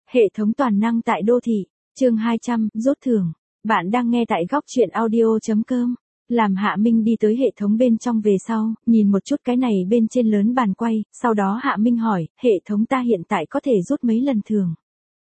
Hệ thống toàn năng tại đô thị, chương 200, rút thưởng. Bạn đang nghe tại góc truyện audio.com. Làm Hạ Minh đi tới hệ thống bên trong về sau, nhìn một chút cái này bên trên lớn bàn quay, sau đó Hạ Minh hỏi, hệ thống ta hiện tại có thể rút mấy lần thưởng?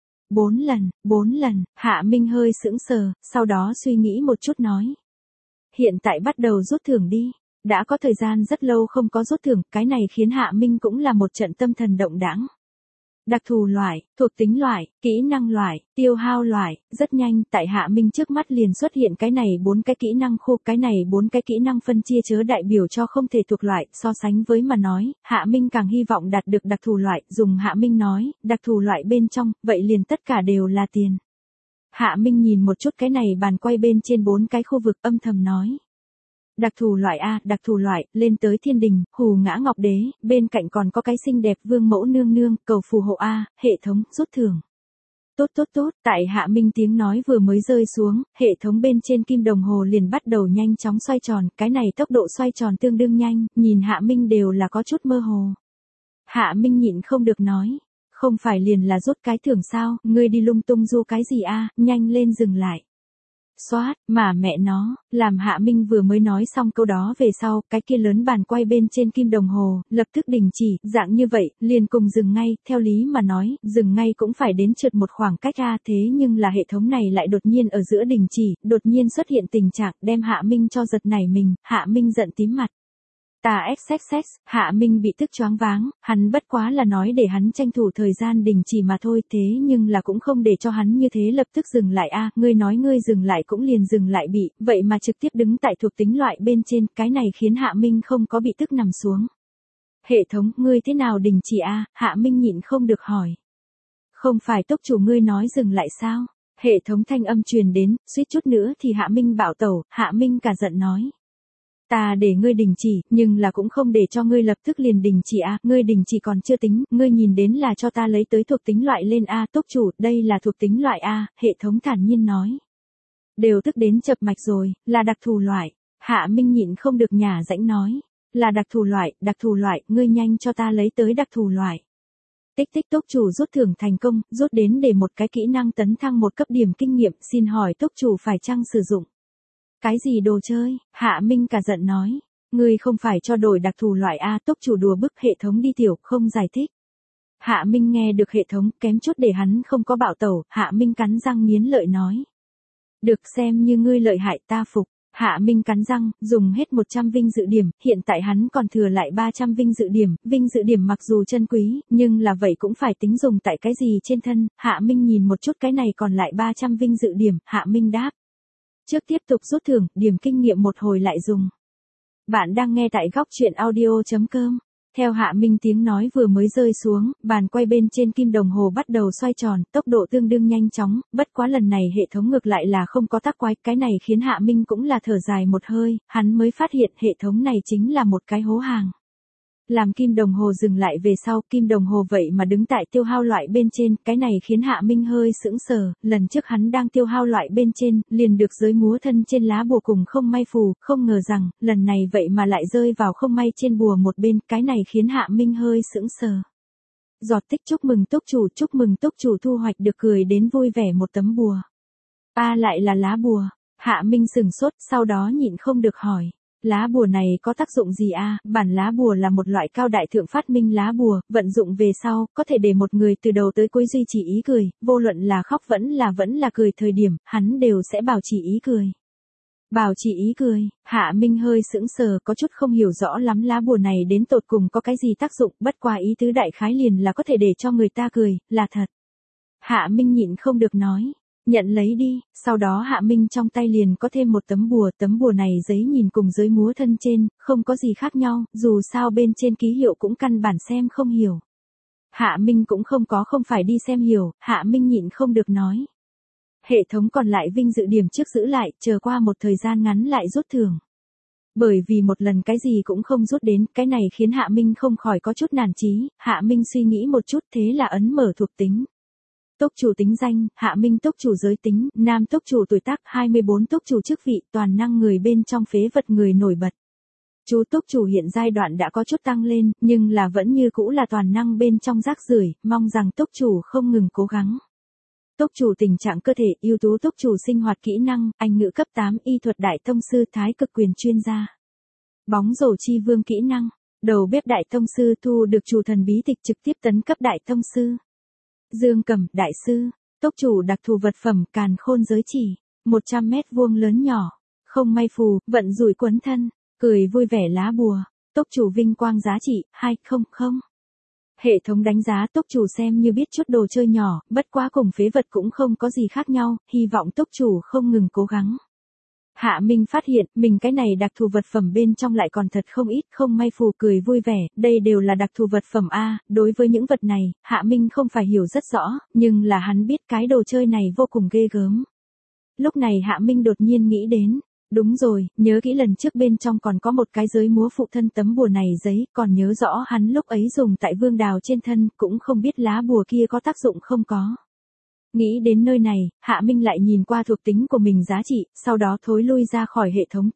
4 lần, Hạ Minh hơi sững sờ, sau đó suy nghĩ một chút nói. Hiện tại bắt đầu rút thưởng đi. Đã có thời gian rất lâu không có rút thưởng, cái này khiến Hạ Minh cũng là một trận tâm thần động đãng. Đặc thù loại, thuộc tính loại, kỹ năng loại, tiêu hao loại, rất nhanh, tại Hạ Minh trước mắt liền xuất hiện cái này 4 cái kỹ năng khu, cái này 4 cái kỹ năng phân chia chớ đại biểu cho không thể thuộc loại, so sánh với mà nói, Hạ Minh càng hy vọng đạt được đặc thù loại, dùng Hạ Minh nói, đặc thù loại bên trong, vậy liền tất cả đều là tiền. Hạ Minh nhìn một chút cái này bàn quay bên trên 4 cái khu vực âm thầm nói. Đặc thù loại A, đặc thù loại, lên tới thiên đình, hù ngã ngọc đế, bên cạnh còn có cái xinh đẹp vương mẫu nương nương, cầu phù hộ A, hệ thống, rút thưởng. Tốt, tại Hạ Minh tiếng nói vừa mới rơi xuống, hệ thống bên trên kim đồng hồ liền bắt đầu nhanh chóng xoay tròn, cái này tốc độ xoay tròn tương đương nhanh, nhìn Hạ Minh đều là có chút mơ hồ. Hạ Minh nhịn không được nói, không phải liền là rút cái thưởng sao, ngươi đi lung tung du cái gì A, nhanh lên dừng lại. Xoát, mà mẹ nó, làm Hạ Minh vừa mới nói xong câu đó về sau, cái kia lớn bàn quay bên trên kim đồng hồ, lập tức đình chỉ, dạng như vậy, liền cùng dừng ngay, theo lý mà nói, dừng ngay cũng phải đến trượt một khoảng cách ra thế nhưng là hệ thống này lại đột nhiên ở giữa đình chỉ, đột nhiên xuất hiện tình trạng, đem Hạ Minh cho giật nảy mình, Hạ Minh giận tím mặt. XXX, Hạ Minh bị tức choáng váng, hắn bất quá là nói để hắn tranh thủ thời gian đình chỉ mà thôi thế nhưng là cũng không để cho hắn như thế lập tức dừng lại a ngươi nói ngươi dừng lại cũng liền dừng lại bị, vậy mà trực tiếp đứng tại thuộc tính loại bên trên, cái này khiến Hạ Minh không có bị tức nằm xuống. Hệ thống, ngươi thế nào đình chỉ a Hạ Minh nhịn không được hỏi. Không phải tốc chủ ngươi nói dừng lại sao? Hệ thống thanh âm truyền đến, suýt chút nữa thì Hạ Minh bạo tẩu, Hạ Minh cả giận nói. Ta để ngươi đình chỉ, nhưng là cũng không để cho ngươi lập tức liền đình chỉ a, ngươi đình chỉ còn chưa tính, ngươi nhìn đến là cho ta lấy tới thuộc tính loại lên a, tốc chủ, đây là thuộc tính loại a, hệ thống thản nhiên nói. Đều tức đến chập mạch rồi, là đặc thù loại, Hạ Minh nhịn không được nhả rãnh nói, là đặc thù loại, ngươi nhanh cho ta lấy tới đặc thù loại. Tích tốc chủ rút thưởng thành công, rút đến để một cái kỹ năng tấn thăng một cấp điểm kinh nghiệm, xin hỏi tốc chủ phải chăng sử dụng? Cái gì đồ chơi, Hạ Minh cả giận nói, ngươi không phải cho đổi đặc thù loại A, tốc chủ đùa bức hệ thống đi tiểu, không giải thích. Hạ Minh nghe được hệ thống, kém chút để hắn không có bạo tẩu, Hạ Minh cắn răng nghiến lợi nói. Được xem như ngươi lợi hại ta phục, Hạ Minh cắn răng, dùng hết 100 vinh dự điểm, hiện tại hắn còn thừa lại 300 vinh dự điểm mặc dù chân quý, nhưng là vậy cũng phải tính dùng tại cái gì trên thân, Hạ Minh nhìn một chút cái này còn lại 300 vinh dự điểm, Hạ Minh đáp. Trước tiếp tục rút thưởng, điểm kinh nghiệm một hồi lại dùng. Bạn đang nghe tại góc truyện audio.com. Theo Hạ Minh tiếng nói vừa mới rơi xuống, bàn quay bên trên kim đồng hồ bắt đầu xoay tròn, tốc độ tương đương nhanh chóng, bất quá lần này hệ thống ngược lại là không có tắc quái, cái này khiến Hạ Minh cũng là thở dài một hơi, hắn mới phát hiện hệ thống này chính là một cái hố hàng. Làm kim đồng hồ dừng lại về sau, kim đồng hồ vậy mà đứng tại tiêu hao loại bên trên, cái này khiến Hạ Minh hơi sững sờ, lần trước hắn đang tiêu hao loại bên trên, liền được giới múa thân trên lá bùa cùng không may phù, không ngờ rằng, lần này vậy mà lại rơi vào không may trên bùa một bên, cái này khiến Hạ Minh hơi sững sờ. Giọt tích chúc mừng tốc chủ thu hoạch được cười đến vui vẻ một tấm bùa. Lại là lá bùa, Hạ Minh sừng sốt, sau đó nhịn không được hỏi. Lá bùa này có tác dụng gì a? Bản lá bùa là một loại cao đại thượng phát minh lá bùa, vận dụng về sau, có thể để một người từ đầu tới cuối duy trì ý cười, vô luận là khóc vẫn là cười thời điểm, hắn đều sẽ bảo trì ý cười. Bảo trì ý cười, Hạ Minh hơi sững sờ có chút không hiểu rõ lắm lá bùa này đến tột cùng có cái gì tác dụng, bất qua ý tứ đại khái liền là có thể để cho người ta cười, là thật. Hạ Minh nhịn không được nói. Nhận lấy đi, sau đó Hạ Minh trong tay liền có thêm một tấm bùa này giấy nhìn cùng giới múa thân trên, không có gì khác nhau, dù sao bên trên ký hiệu cũng căn bản xem không hiểu. Hạ Minh cũng không phải đi xem hiểu, Hạ Minh nhịn không được nói. Hệ thống còn lại vinh dự điểm trước giữ lại, chờ qua một thời gian ngắn lại rút thưởng. Bởi vì một lần cái gì cũng không rút đến, cái này khiến Hạ Minh không khỏi có chút nản chí, Hạ Minh suy nghĩ một chút thế là ấn mở thuộc tính. Tốc chủ tính danh, Hạ Minh tốc chủ giới tính, nam tốc chủ tuổi tác 24 tốc chủ chức vị, toàn năng người bên trong phế vật người nổi bật. Chú tốc chủ hiện giai đoạn đã có chút tăng lên, nhưng là vẫn như cũ là toàn năng bên trong rác rưởi, mong rằng tốc chủ không ngừng cố gắng. Tốc chủ tình trạng cơ thể, ưu tú tốc chủ sinh hoạt kỹ năng, Anh ngữ cấp 8, y thuật đại tông sư, thái cực quyền chuyên gia. Bóng rổ chi vương kỹ năng, đầu bếp đại tông sư, thu được chủ thần bí tịch, trực tiếp tấn cấp đại tông sư. Dương cầm, đại sư, tốc chủ đặc thù vật phẩm, càn khôn giới chỉ, 100 mét vuông lớn nhỏ, không may phù, vận rủi quấn thân, cười vui vẻ lá bùa, tốc chủ vinh quang giá trị, 200. Hệ thống đánh giá tốc chủ xem như biết chút đồ chơi nhỏ, bất quá cùng phế vật cũng không có gì khác nhau, hy vọng tốc chủ không ngừng cố gắng. Hạ Minh phát hiện, mình cái này đặc thù vật phẩm bên trong lại còn thật không ít, không may phù, cười vui vẻ, đây đều là đặc thù vật phẩm A, đối với những vật này, Hạ Minh không phải hiểu rất rõ, nhưng là hắn biết cái đồ chơi này vô cùng ghê gớm. Lúc này Hạ Minh đột nhiên nghĩ đến, đúng rồi, nhớ kỹ lần trước bên trong còn có một cái giới múa phụ thân tấm bùa này giấy, còn nhớ rõ hắn lúc ấy dùng tại vương đào trên thân, cũng không biết lá bùa kia có tác dụng không có. Nghĩ đến nơi này, Hạ Minh lại nhìn qua thuộc tính của mình giá trị, sau đó thối lui ra khỏi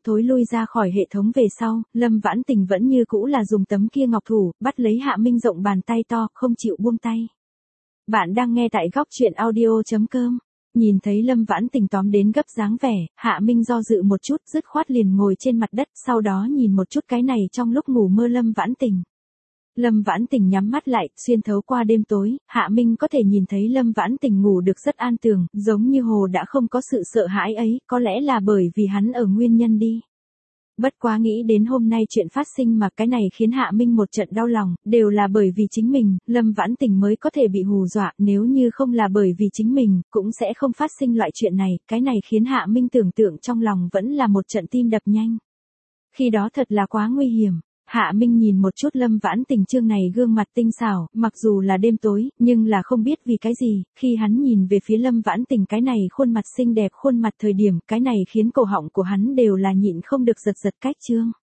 hệ thống về sau, Lâm Vãn Tình vẫn như cũ là dùng tấm kia ngọc thủ, bắt lấy Hạ Minh rộng bàn tay to, không chịu buông tay. Bạn đang nghe tại góc truyện audio.com. Nhìn thấy Lâm Vãn Tình tóm đến gấp dáng vẻ, Hạ Minh do dự một chút, dứt khoát liền ngồi trên mặt đất, sau đó nhìn một chút cái này trong lúc ngủ mơ Lâm Vãn Tình. Lâm Vãn Tình nhắm mắt lại, xuyên thấu qua đêm tối, Hạ Minh có thể nhìn thấy Lâm Vãn Tình ngủ được rất an tường, giống như hồ đã không có sự sợ hãi ấy, có lẽ là bởi vì hắn ở nguyên nhân đi. Bất quá nghĩ đến hôm nay chuyện phát sinh mà cái này khiến Hạ Minh một trận đau lòng, đều là bởi vì chính mình, Lâm Vãn Tình mới có thể bị hù dọa, nếu như không là bởi vì chính mình, cũng sẽ không phát sinh loại chuyện này, cái này khiến Hạ Minh tưởng tượng trong lòng vẫn là một trận tim đập nhanh. Khi đó thật là quá nguy hiểm. Hạ Minh nhìn một chút Lâm Vãn Tình trương này gương mặt tinh xảo, mặc dù là đêm tối, nhưng là không biết vì cái gì, khi hắn nhìn về phía Lâm Vãn Tình cái này khuôn mặt xinh đẹp khuôn mặt thời điểm, cái này khiến cổ họng của hắn đều là nhịn không được giật giật cách trương.